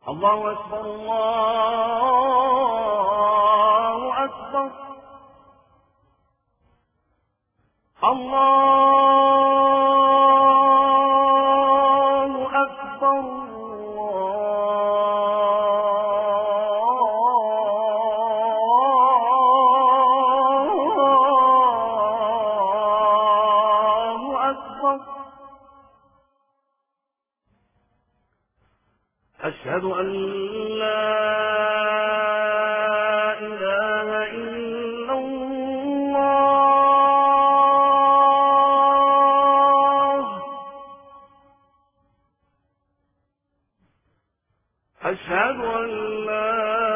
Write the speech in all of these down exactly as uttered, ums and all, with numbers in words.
الله أكبر الله أكبر الله أكبر الله أكبر. أشهد أن لا إله إلا الله. أشهد أن لا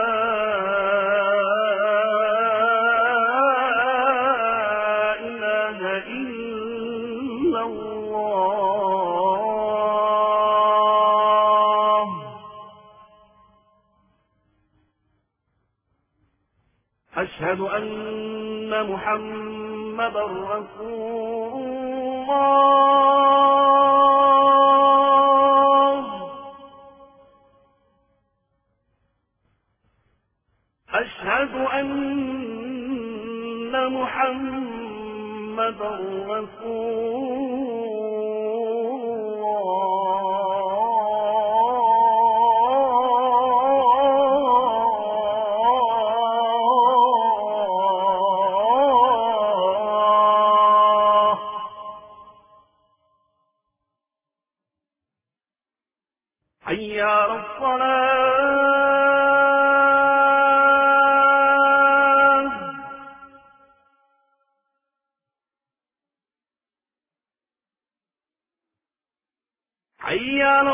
إله إلا الله. أشهد أن محمدا رسول الله. أشهد أن محمدا رسول حي على الصلاة. حي على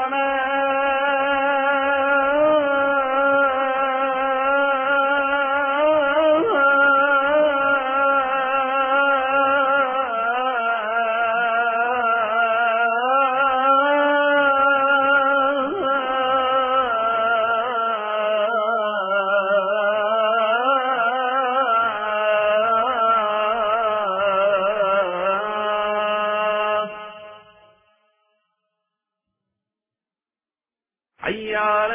حي على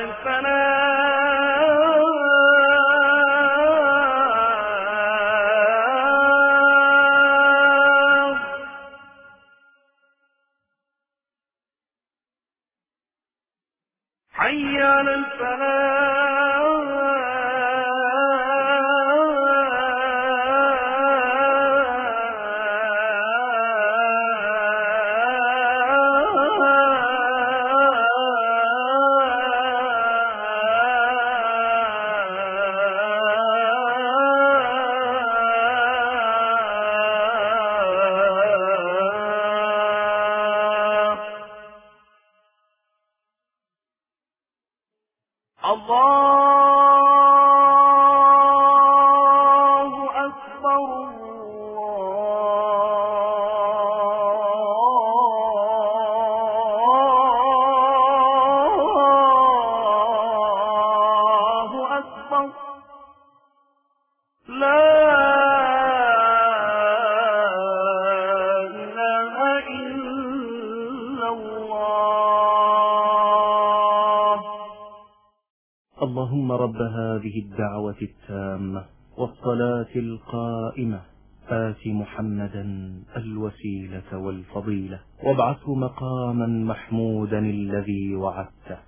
الفلاح. حي على الله أكبر الله أكبر. لا إله إلا الله. اللهم رب هذه الدعوة التامة والصلاة القائمة آت محمدا الوسيلة والفضيلة وابعثه مقاما محمودا الذي وعدته.